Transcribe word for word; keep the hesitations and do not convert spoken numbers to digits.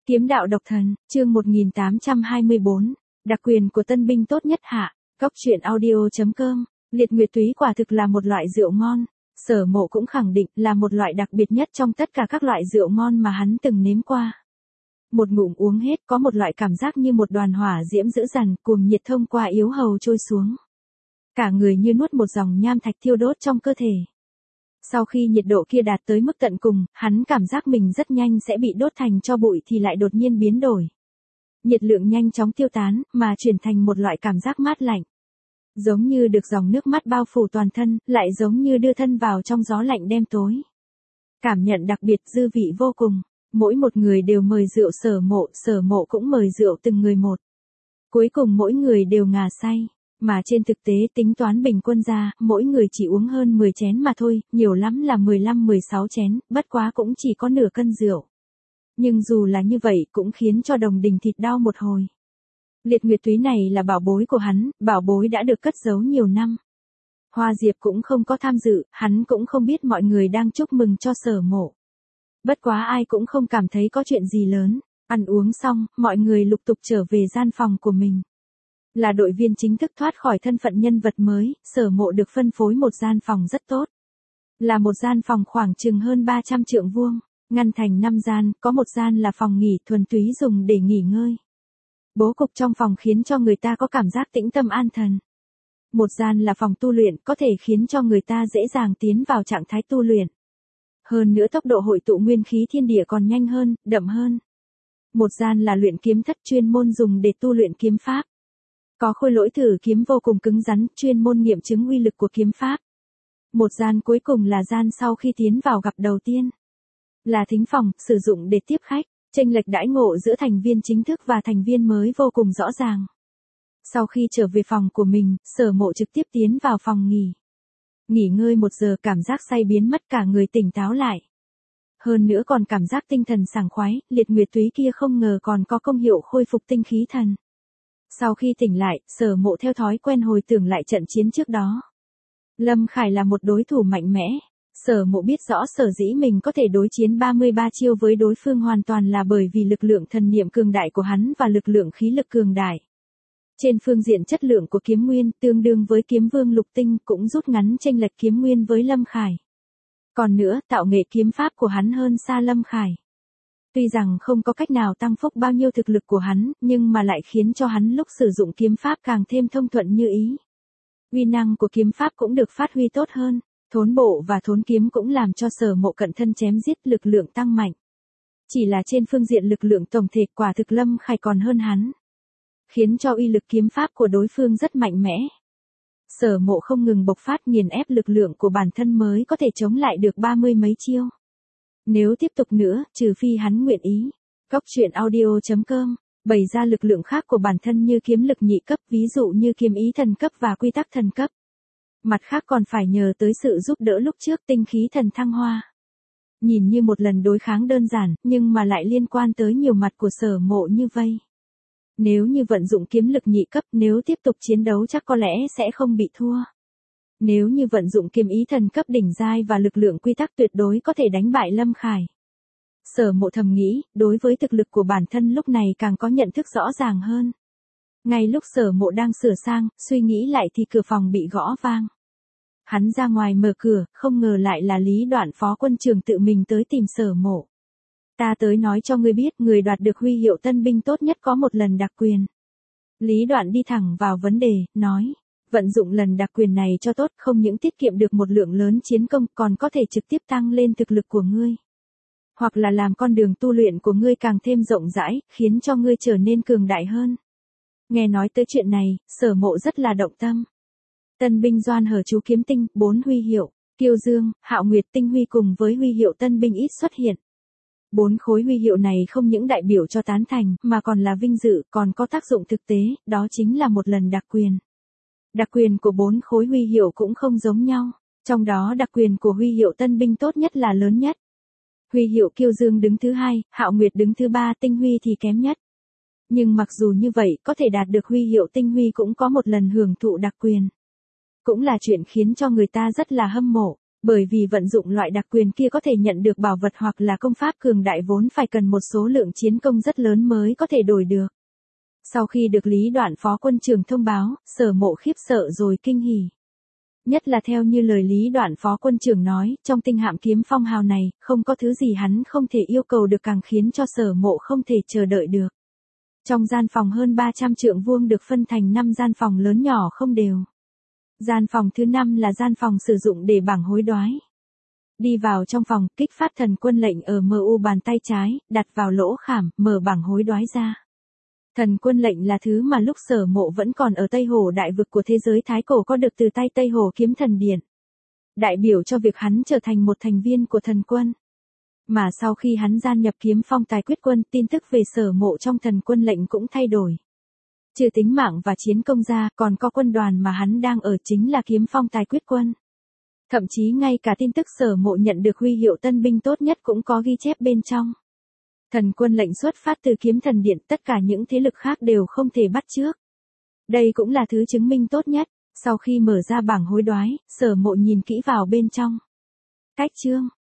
Kiếm đạo độc thần, chương một nghìn tám trăm hai mươi bốn, đặc quyền của tân binh tốt nhất hạ, Cóc truyện audio chấm com, liệt nguyệt túy quả thực là một loại rượu ngon, Sở Mộ cũng khẳng định là một loại đặc biệt nhất trong tất cả các loại rượu ngon mà hắn từng nếm qua. Một ngụm uống hết có một loại cảm giác như một đoàn hỏa diễm dữ dằn cuồng nhiệt thông qua yếu hầu trôi xuống. Cả người như nuốt một dòng nham thạch thiêu đốt trong cơ thể. Sau khi nhiệt độ kia đạt tới mức tận cùng, hắn cảm giác mình rất nhanh sẽ bị đốt thành tro bụi thì lại đột nhiên biến đổi. Nhiệt lượng nhanh chóng tiêu tán, mà chuyển thành một loại cảm giác mát lạnh. Giống như được dòng nước mắt bao phủ toàn thân, lại giống như đưa thân vào trong gió lạnh đêm tối. Cảm nhận đặc biệt dư vị vô cùng. Mỗi một người đều mời rượu Sở Mộ, Sở Mộ cũng mời rượu từng người một. Cuối cùng mỗi người đều ngà say. Mà trên thực tế tính toán bình quân ra, mỗi người chỉ uống hơn mười chén mà thôi, nhiều lắm là mười lăm mười sáu chén, bất quá cũng chỉ có nửa cân rượu. Nhưng dù là như vậy cũng khiến cho Đồng Đình thịt đau một hồi. Liệt nguyệt túy này là bảo bối của hắn, bảo bối đã được cất giấu nhiều năm. Hoa Diệp cũng không có tham dự, hắn cũng không biết mọi người đang chúc mừng cho Sở Mộ. Bất quá ai cũng không cảm thấy có chuyện gì lớn, ăn uống xong, mọi người lục tục trở về gian phòng của mình. Là đội viên chính thức thoát khỏi thân phận nhân vật mới, Sở Mộ được phân phối một gian phòng rất tốt. Là một gian phòng khoảng chừng hơn ba trăm trượng vuông, ngăn thành năm gian, có một gian là phòng nghỉ thuần túy dùng để nghỉ ngơi. Bố cục trong phòng khiến cho người ta có cảm giác tĩnh tâm an thần. Một gian là phòng tu luyện, có thể khiến cho người ta dễ dàng tiến vào trạng thái tu luyện. Hơn nữa tốc độ hội tụ nguyên khí thiên địa còn nhanh hơn, đậm hơn. Một gian là luyện kiếm thất chuyên môn dùng để tu luyện kiếm pháp. Có khôi lỗi thử kiếm vô cùng cứng rắn, chuyên môn nghiệm chứng uy lực của kiếm pháp. Một gian cuối cùng là gian sau khi tiến vào gặp đầu tiên. Là thính phòng, sử dụng để tiếp khách, chênh lệch đãi ngộ giữa thành viên chính thức và thành viên mới vô cùng rõ ràng. Sau khi trở về phòng của mình, Sở Mộ trực tiếp tiến vào phòng nghỉ. Nghỉ ngơi một giờ cảm giác say biến mất, cả người tỉnh táo lại. Hơn nữa còn cảm giác tinh thần sảng khoái, liệt nguyệt túy kia không ngờ còn có công hiệu khôi phục tinh khí thần. Sau khi tỉnh lại, Sở Mộ theo thói quen hồi tưởng lại trận chiến trước đó. Lâm Khải là một đối thủ mạnh mẽ. Sở Mộ biết rõ sở dĩ mình có thể đối chiến ba mươi ba chiêu với đối phương hoàn toàn là bởi vì lực lượng thần niệm cường đại của hắn và lực lượng khí lực cường đại. Trên phương diện chất lượng của kiếm nguyên, tương đương với kiếm vương lục tinh cũng rút ngắn chênh lệch kiếm nguyên với Lâm Khải. Còn nữa, tạo nghệ kiếm pháp của hắn hơn xa Lâm Khải. Tuy rằng không có cách nào tăng phúc bao nhiêu thực lực của hắn, nhưng mà lại khiến cho hắn lúc sử dụng kiếm pháp càng thêm thông thuận như ý. Uy năng của kiếm pháp cũng được phát huy tốt hơn, thốn bộ và thốn kiếm cũng làm cho Sở Mộ cận thân chém giết lực lượng tăng mạnh. Chỉ là trên phương diện lực lượng tổng thể quả thực Lâm Khải còn hơn hắn. Khiến cho uy lực kiếm pháp của đối phương rất mạnh mẽ. Sở Mộ không ngừng bộc phát nghiền ép lực lượng của bản thân mới có thể chống lại được ba mươi mấy chiêu. Nếu tiếp tục nữa, trừ phi hắn nguyện ý. Cóc truyện audio chấm com, bày ra lực lượng khác của bản thân như kiếm lực nhị cấp, ví dụ như kiếm ý thần cấp và quy tắc thần cấp. Mặt khác còn phải nhờ tới sự giúp đỡ lúc trước tinh khí thần thăng hoa. Nhìn như một lần đối kháng đơn giản, nhưng mà lại liên quan tới nhiều mặt của Sở Mộ như vây. Nếu như vận dụng kiếm lực nhị cấp, nếu tiếp tục chiến đấu chắc có lẽ sẽ không bị thua. Nếu như vận dụng kiếm ý thần cấp đỉnh giai và lực lượng quy tắc tuyệt đối có thể đánh bại Lâm Khải. Sở Mộ thầm nghĩ, đối với thực lực của bản thân lúc này càng có nhận thức rõ ràng hơn. Ngay lúc Sở Mộ đang sửa sang, suy nghĩ lại thì cửa phòng bị gõ vang. Hắn ra ngoài mở cửa, không ngờ lại là Lý Đoạn phó quân trưởng tự mình tới tìm Sở Mộ. Ta tới nói cho ngươi biết, người đoạt được huy hiệu tân binh tốt nhất có một lần đặc quyền. Lý Đoạn đi thẳng vào vấn đề, nói, vận dụng lần đặc quyền này cho tốt, không những tiết kiệm được một lượng lớn chiến công, còn có thể trực tiếp tăng lên thực lực của ngươi. Hoặc là làm con đường tu luyện của ngươi càng thêm rộng rãi, khiến cho ngươi trở nên cường đại hơn. Nghe nói tới chuyện này, Sở Mộ rất là động tâm. Tân binh Doan Hở chú kiếm tinh, bốn huy hiệu, Kiêu Dương, Hạo Nguyệt tinh huy cùng với huy hiệu tân binh ít xuất hiện. Bốn khối huy hiệu này không những đại biểu cho tán thành, mà còn là vinh dự, còn có tác dụng thực tế, đó chính là một lần đặc quyền. Đặc quyền của bốn khối huy hiệu cũng không giống nhau, trong đó đặc quyền của huy hiệu tân binh tốt nhất là lớn nhất. Huy hiệu Kiêu Dương đứng thứ hai, Hạo Nguyệt đứng thứ ba, tinh huy thì kém nhất. Nhưng mặc dù như vậy, có thể đạt được huy hiệu tinh huy cũng có một lần hưởng thụ đặc quyền. Cũng là chuyện khiến cho người ta rất là hâm mộ. Bởi vì vận dụng loại đặc quyền kia có thể nhận được bảo vật hoặc là công pháp cường đại vốn phải cần một số lượng chiến công rất lớn mới có thể đổi được. Sau khi được Lý Đoạn Phó quân trưởng thông báo, Sở Mộ khiếp sợ rồi kinh hỉ. Nhất là theo như lời Lý Đoạn Phó quân trưởng nói, trong tinh hạm kiếm phong hào này, không có thứ gì hắn không thể yêu cầu được, càng khiến cho Sở Mộ không thể chờ đợi được. Trong gian phòng hơn ba trăm trượng vuông được phân thành năm gian phòng lớn nhỏ không đều. Gian phòng thứ năm là gian phòng sử dụng để bảng hối đoái. Đi vào trong phòng, kích phát thần quân lệnh ở em u bàn tay trái, đặt vào lỗ khảm, mở bảng hối đoái ra. Thần quân lệnh là thứ mà lúc Sở Mộ vẫn còn ở Tây Hồ đại vực của thế giới Thái Cổ có được từ tay Tây Hồ Kiếm Thần Điện. Đại biểu cho việc hắn trở thành một thành viên của thần quân. Mà sau khi hắn gia nhập Kiếm Phong Tài Quyết Quân, tin tức về Sở Mộ trong thần quân lệnh cũng thay đổi. Trừ tính mạng và chiến công ra, còn có quân đoàn mà hắn đang ở chính là Kiếm Phong Tài Quyết Quân. Thậm chí ngay cả tin tức Sở Mộ nhận được huy hiệu tân binh tốt nhất cũng có ghi chép bên trong. Thần quân lệnh xuất phát từ Kiếm Thần Điện, tất cả những thế lực khác đều không thể bắt chước. Đây cũng là thứ chứng minh tốt nhất. Sau khi mở ra bảng hối đoái, Sở Mộ nhìn kỹ vào bên trong. Cách chương,